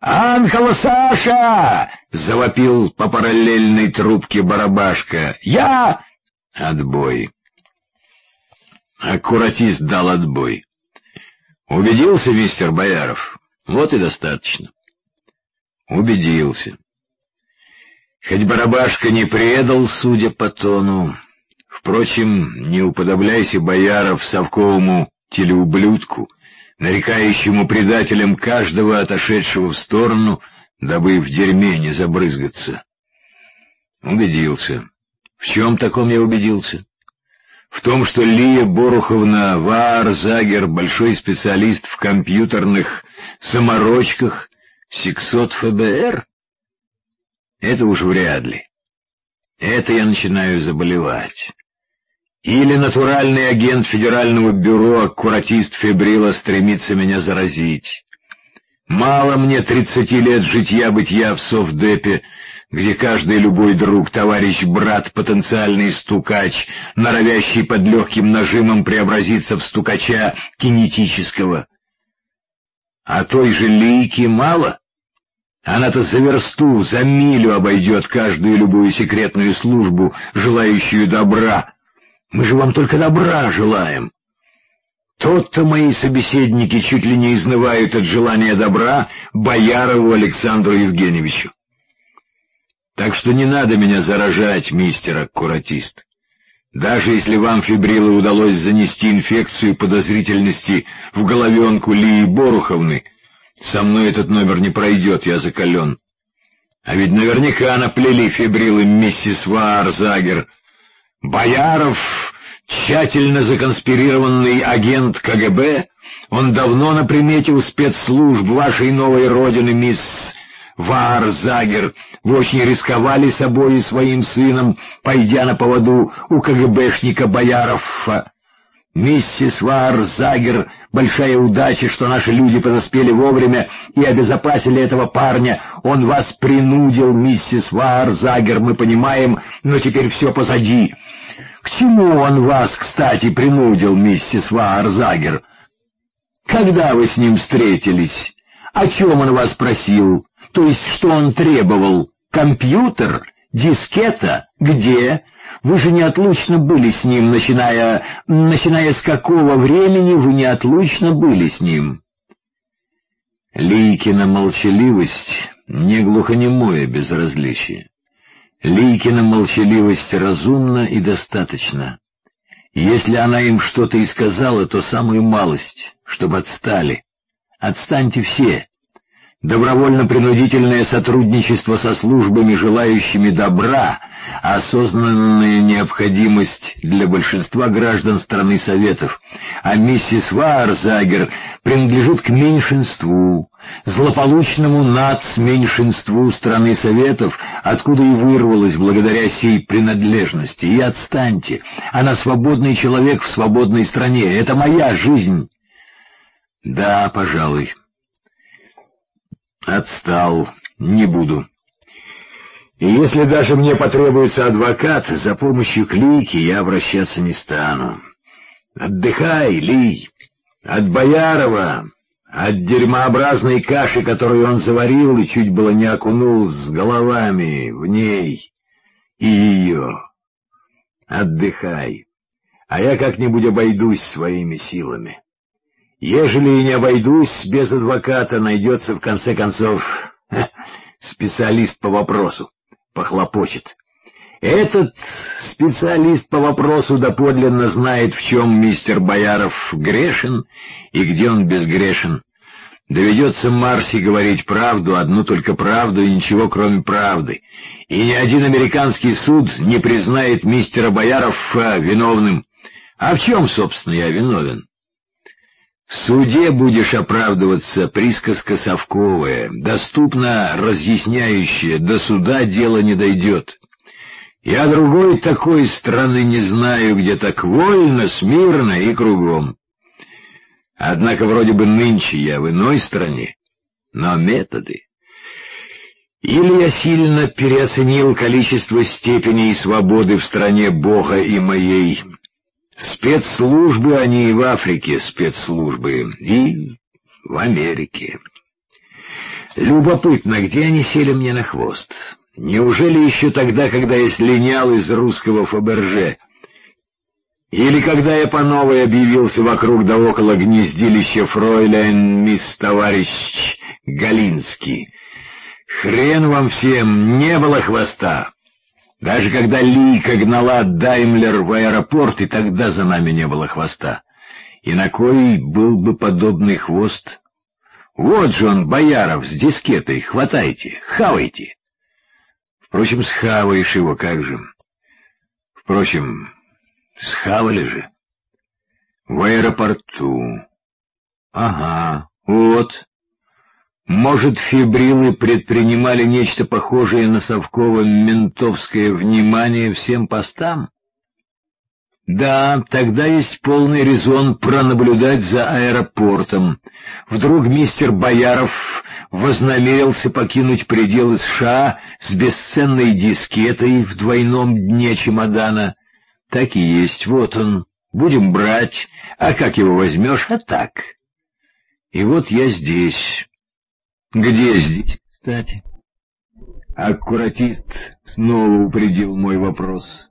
«Анхела Саша!» — завопил по параллельной трубке барабашка. «Я...» Отбой. Аккуратист дал отбой. «Убедился, мистер Бояров? Вот и достаточно». Убедился. Хоть барабашка не предал, судя по тону. Впрочем, не уподобляйся, Бояров, совковому телеублюдку, нарекающему предателем каждого отошедшего в сторону, дабы в дерьме не забрызгаться. Убедился. В чем таком я убедился? В том, что Лия Боруховна Ваар-Загер, большой специалист в компьютерных саморочках, сексот ФБР? Это уж вряд ли. Это я начинаю заболевать. Или натуральный агент Федерального бюро, аккуратист Фибрила, стремится меня заразить. Мало мне 30 лет житья-бытия в Совдепе, где каждый любой друг, товарищ, брат, потенциальный стукач, норовящий под легким нажимом преобразиться в стукача кинетического. А той же Лийки мало? Она-то за версту, за милю обойдет каждую любую секретную службу, желающую добра. Мы же вам только добра желаем. Тот-то мои собеседники чуть ли не изнывают от желания добра Боярову Александру Евгеньевичу. Так что не надо меня заражать, мистер аккуратист. Даже если вам, Фибрилы, удалось занести инфекцию подозрительности в головенку Лии Боруховны, со мной этот номер не пройдет, я закален. А ведь наверняка наплели Фибрилы миссис Ваар-Загер. Бояров — тщательно законспирированный агент КГБ, он давно на примете у спецслужб вашей новой родины, мисс Ваар-Загер. Вы очень рисковали собой и своим сыном, пойдя на поводу у КГБшника Боярова. Миссис Ваар-Загер, большая удача, что наши люди подоспели вовремя и обезопасили этого парня. Он вас принудил, миссис Ваар-Загер, мы понимаем, но теперь все позади. К чему он вас, кстати, принудил, миссис Ваар-Загер? Когда вы с ним встретились? О чем он вас просил? То есть, что он требовал? Компьютер? Дискета? Где? Вы же неотлучно были с ним, начиная с какого времени вы неотлучно были с ним? Лийкина молчаливость — не глухонемое безразличие. Лийкина молчаливость разумна и достаточно. Если она им что-то и сказала, то самую малость, чтобы отстали. Отстаньте все. Добровольно-принудительное сотрудничество со службами, желающими добра, осознанная необходимость для большинства граждан страны Советов, а миссис Ваар-Загер принадлежит к меньшинству, злополучному нацменьшинству страны Советов, откуда и вырвалась благодаря сей принадлежности. И отстаньте, она свободный человек в свободной стране, это моя жизнь. Да, пожалуй. Отстал, не буду. И если даже мне потребуется адвокат, за помощью к Лийке я обращаться не стану. Отдыхай, Лий, от Боярова, от дерьмообразной каши, которую он заварил и чуть было не окунул с головами в ней и ее. Отдыхай, а я как-нибудь обойдусь своими силами. Ежели и не обойдусь без адвоката, найдется в конце концов специалист по вопросу, похлопочет. Этот специалист по вопросу доподлинно знает, в чем мистер Бояров грешен и где он безгрешен. Доведется Марси говорить правду, одну только правду и ничего кроме правды. И ни один американский суд не признает мистера Боярова виновным. А в чем, собственно, я виновен? В суде будешь оправдываться, присказка совковая, доступно разъясняющая, до суда дело не дойдет. Я другой такой страны не знаю, где так вольно, смирно и кругом. Однако вроде бы нынче я в иной стране, но методы. Или я сильно переоценил количество степеней свободы в стране Бога и моей. Спецслужбы, они и в Африке спецслужбы, и в Америке. Любопытно, где они сели мне на хвост? Неужели еще тогда, когда я слинял из русского Фаберже? Или когда я по новой объявился вокруг да около гнездилища фройляйн мисс товарищ Галинский? Хрен вам всем, не было хвоста. Даже когда Лика гнала Даймлер в аэропорт, и тогда за нами не было хвоста. И на кой был бы подобный хвост? Вот же он, Бояров, с дискетой, хватайте, хавайте. Впрочем, схаваешь его, как же. Впрочем, схавали же. В аэропорту. Ага, вот. Может, фибрилы предпринимали нечто похожее на совково-ментовское внимание всем постам? Да, тогда есть полный резон пронаблюдать за аэропортом. Вдруг мистер Бояров вознамерился покинуть пределы США с бесценной дискетой в двойном дне чемодана. Так и есть, вот он. Будем брать. А как его возьмешь? А так. И вот я здесь. Где здесь, кстати? Аккуратист снова упредил мой вопрос.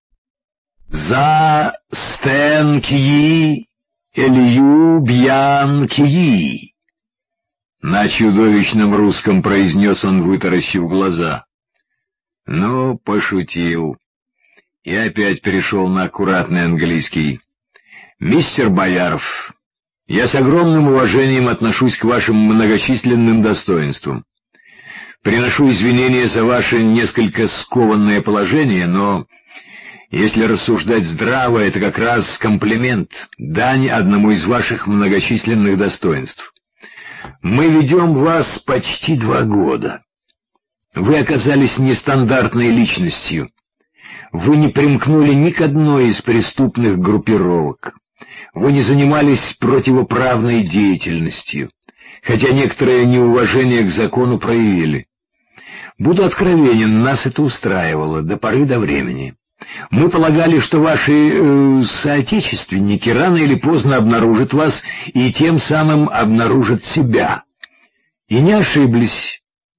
За Стэн-Кьи, Илью Бьян-Кьи. На чудовищном русском произнес он, вытаращив глаза. Ну, пошутил. И опять перешел на аккуратный английский. Мистер Бояров, я с огромным уважением отношусь к вашим многочисленным достоинствам. Приношу извинения за ваше несколько скованное положение, но, если рассуждать здраво, это как раз комплимент, дань одному из ваших многочисленных достоинств. Мы ведем вас почти 2 года. Вы оказались нестандартной личностью. Вы не примкнули ни к одной из преступных группировок. Вы не занимались противоправной деятельностью, хотя некоторое неуважение к закону проявили. Буду откровенен, нас это устраивало до поры до времени. Мы полагали, что ваши соотечественники рано или поздно обнаружат вас и тем самым обнаружат себя. И не ошиблись.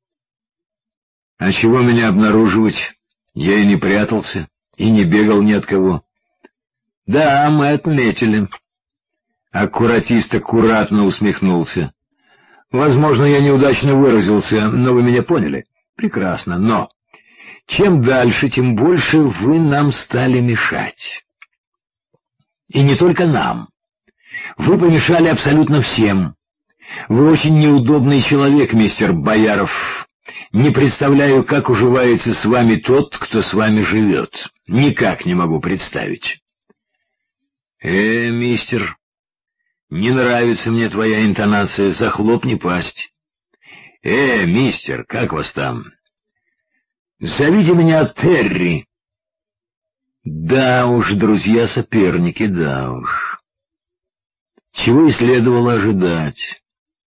А чего меня обнаруживать? Я и не прятался, и не бегал ни от кого. Да, мы отметили. Аккуратист аккуратно усмехнулся. Возможно, я неудачно выразился, но вы меня поняли. Прекрасно, но чем дальше, тем больше вы нам стали мешать. И не только нам. Вы помешали абсолютно всем. Вы очень неудобный человек, мистер Бояров. Не представляю, как уживается с вами тот, кто с вами живет. Никак не могу представить. Мистер, не нравится мне твоя интонация, захлопни пасть. Мистер, как вас там? Зовите меня Терри. Да уж, друзья-соперники, да уж. Чего и следовало ожидать.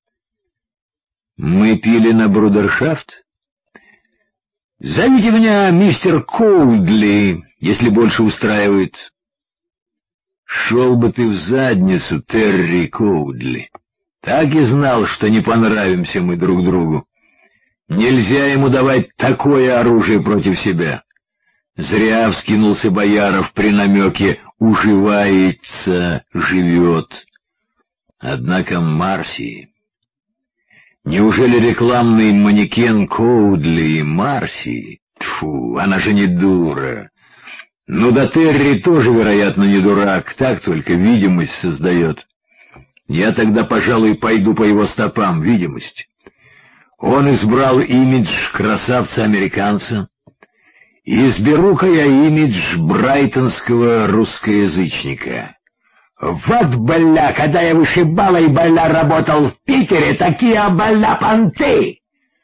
Мы пили на брудершафт? Зовите меня мистер Коудли, если больше устраивает. Шел бы ты в задницу, Терри Коудли. Так и знал, что не понравимся мы друг другу. Нельзя ему давать такое оружие против себя. Зря вскинулся Бояров при намеке «уживается, живет». Однако Марси... Неужели рекламный манекен Коудли и Марси? Тьфу, она же не дура. Ну да Терри тоже, вероятно, не дурак, так только видимость создает. Я тогда, пожалуй, пойду по его стопам, видимость. Он избрал имидж красавца-американца. Изберу-ка я имидж брайтонского русскоязычника. Вот, бля, когда я вышибала и бля работал в Питере, такие бля понты!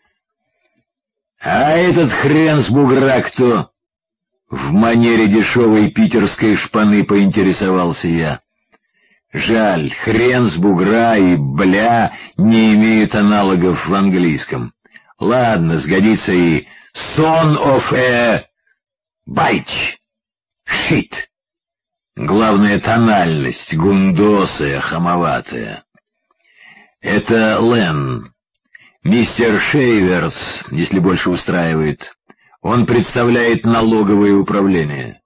А этот хрен с бугра кто? В манере дешевой питерской шпаны поинтересовался я. Жаль, хрен с бугра и бля не имеют аналогов в английском. Ладно, сгодится и son of a bitch. Shit. Главное — тональность, гундосая, хамоватая. Это Лен. Мистер Шейверс, если больше устраивает. Он представляет налоговое управление.